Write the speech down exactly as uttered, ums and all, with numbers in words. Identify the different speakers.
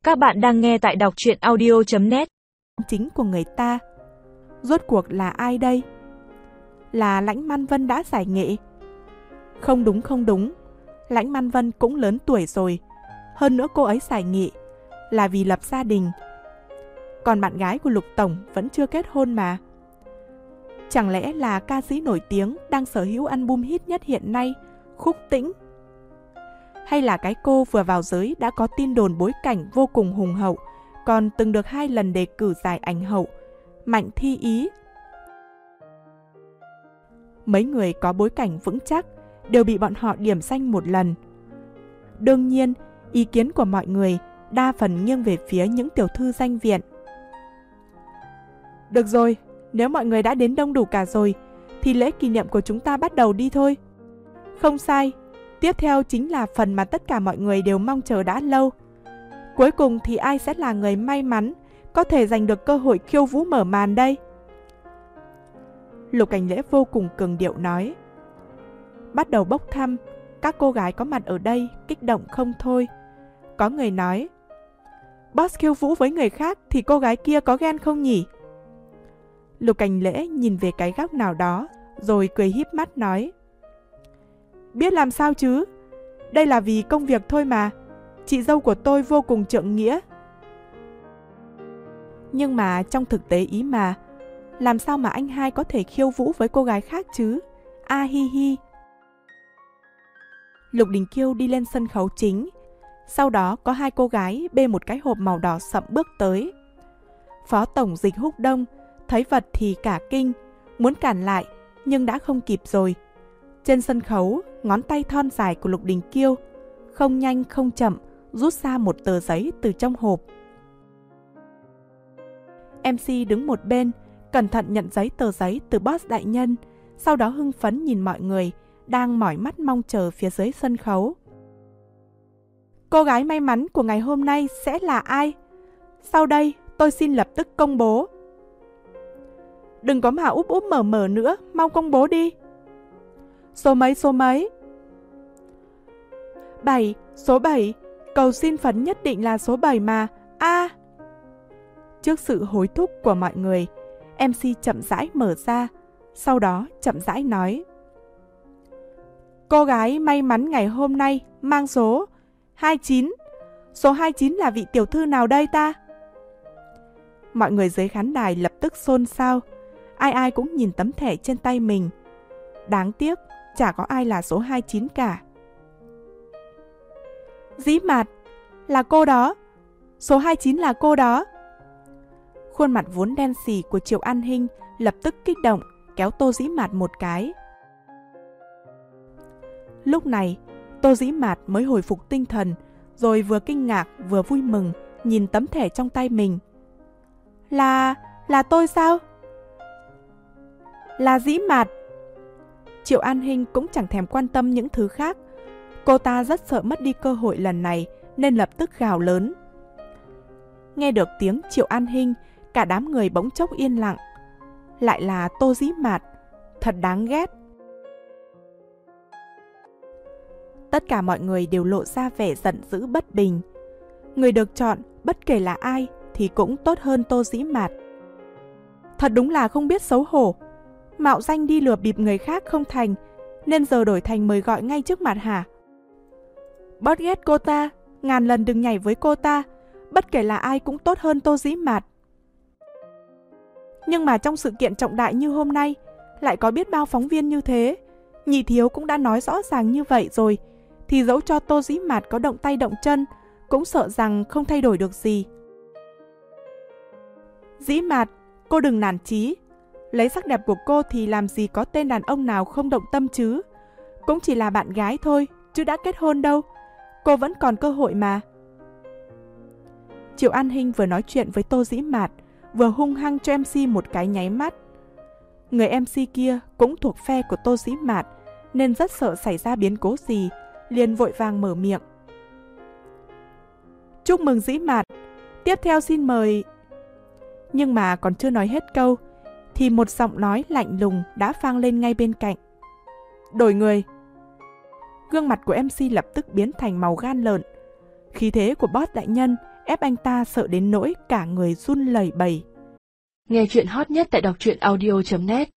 Speaker 1: Các bạn đang nghe tại đọc truyện audio chấm net.
Speaker 2: Chính của người ta. Rốt cuộc là ai đây? Là Lãnh Man Vân đã giải nghệ? Không đúng không đúng, Lãnh Man Vân cũng lớn tuổi rồi. Hơn nữa cô ấy giải nghệ là vì lập gia đình. Còn bạn gái của Lục Tổng vẫn chưa kết hôn mà. Chẳng lẽ là ca sĩ nổi tiếng đang sở hữu album hit nhất hiện nay, Khúc Tĩnh? Hay là cái cô vừa vào giới đã có tin đồn bối cảnh vô cùng hùng hậu, còn từng được hai lần đề cử giải ảnh hậu, Mạnh Thi Ý? Mấy người có bối cảnh vững chắc đều bị bọn họ điểm danh một lần. Đương nhiên, ý kiến của mọi người đa phần nghiêng về phía những tiểu thư danh viện. Được rồi, nếu mọi người đã đến đông đủ cả rồi, thì lễ kỷ niệm của chúng ta bắt đầu đi thôi. Không sai, tiếp theo chính là phần mà tất cả mọi người đều mong chờ đã lâu. Cuối cùng thì ai sẽ là người may mắn có thể giành được cơ hội khiêu vũ mở màn đây? Lục Cảnh Lễ vô cùng cường điệu nói. Bắt đầu bốc thăm, các cô gái có mặt ở đây kích động không thôi. Có người nói, boss khiêu vũ với người khác thì cô gái kia có ghen không nhỉ? Lục Cảnh Lễ nhìn về cái góc nào đó, rồi cười híp mắt nói, biết làm sao chứ, đây là vì công việc thôi mà, chị dâu của tôi vô cùng trượng nghĩa. Nhưng mà trong thực tế ý mà, làm sao mà anh hai có thể khiêu vũ với cô gái khác chứ? A hi hi. Lục Đình Kiêu đi lên sân khấu chính, sau đó có hai cô gái bê một cái hộp màu đỏ sậm bước tới. Phó Tổng Dịch Húc Đông thấy vật thì cả kinh, muốn cản lại nhưng đã không kịp rồi. Trên sân khấu, ngón tay thon dài của Lục Đình Kiêu không nhanh không chậm rút ra một tờ giấy từ trong hộp. em xê đứng một bên, cẩn thận nhận giấy tờ giấy từ boss đại nhân, sau đó hưng phấn nhìn mọi người đang mỏi mắt mong chờ phía dưới sân khấu. Cô gái may mắn của ngày hôm nay sẽ là ai? Sau đây tôi xin lập tức công bố. Đừng có mà úp úp mở mở nữa, mau công bố đi. Số mấy số mấy? Bảy, số bảy, cầu xin phấn nhất định là số bảy mà. A. À. Trước sự hối thúc của mọi người, em xê chậm rãi mở ra, sau đó chậm rãi nói. Cô gái may mắn ngày hôm nay mang số hai mươi chín. Số hai mươi chín là vị tiểu thư nào đây ta? Mọi người dưới khán đài lập tức xôn xao, ai ai cũng nhìn tấm thẻ trên tay mình. Đáng tiếc, chả có ai là số hai mươi chín cả. Dĩ Mạt, là cô đó. Số hai mươi chín là cô đó. Khuôn mặt vốn đen xì của Triệu An Hinh lập tức kích động, kéo Tô Dĩ Mạt một cái. Lúc này, Tô Dĩ Mạt mới hồi phục tinh thần, rồi vừa kinh ngạc vừa vui mừng nhìn tấm thẻ trong tay mình. Là... là tôi sao? Là Dĩ Mạt. Triệu An Hinh cũng chẳng thèm quan tâm những thứ khác. Cô ta rất sợ mất đi cơ hội lần này nên lập tức gào lớn. Nghe được tiếng Triệu An Hinh, cả đám người bỗng chốc yên lặng. Lại là Tô Dĩ Mạt, thật đáng ghét. Tất cả mọi người đều lộ ra vẻ giận dữ bất bình. Người được chọn, bất kể là ai, thì cũng tốt hơn Tô Dĩ Mạt. Thật đúng là không biết xấu hổ. Mạo danh đi lừa bịp người khác không thành, nên giờ đổi thành mời gọi ngay trước mặt hả? Bớt ghét cô ta, ngàn lần đừng nhảy với cô ta, bất kể là ai cũng tốt hơn Tô Dĩ Mạt. Nhưng mà trong sự kiện trọng đại như hôm nay, lại có biết bao phóng viên như thế. Nhị thiếu cũng đã nói rõ ràng như vậy rồi, thì dẫu cho Tô Dĩ Mạt có động tay động chân, cũng sợ rằng không thay đổi được gì. Dĩ Mạt, cô đừng nản chí. Lấy sắc đẹp của cô thì làm gì có tên đàn ông nào không động tâm chứ. Cũng chỉ là bạn gái thôi, chứ đã kết hôn đâu. Cô vẫn còn cơ hội mà. Triệu An Hinh vừa nói chuyện với Tô Dĩ Mạt, vừa hung hăng cho em xê một cái nháy mắt. Người em xê kia cũng thuộc phe của Tô Dĩ Mạt, nên rất sợ xảy ra biến cố gì, liền vội vàng mở miệng. Chúc mừng Dĩ Mạt, tiếp theo xin mời... Nhưng mà còn chưa nói hết câu, thì một giọng nói lạnh lùng đã vang lên ngay bên cạnh. Đổi người. Gương mặt của em xê lập tức biến thành màu gan lợn. Khí thế của boss đại nhân ép anh ta sợ đến nỗi cả người run lẩy bẩy.
Speaker 3: Nghe chuyện hot nhất tại đọc truyện audio chấm net.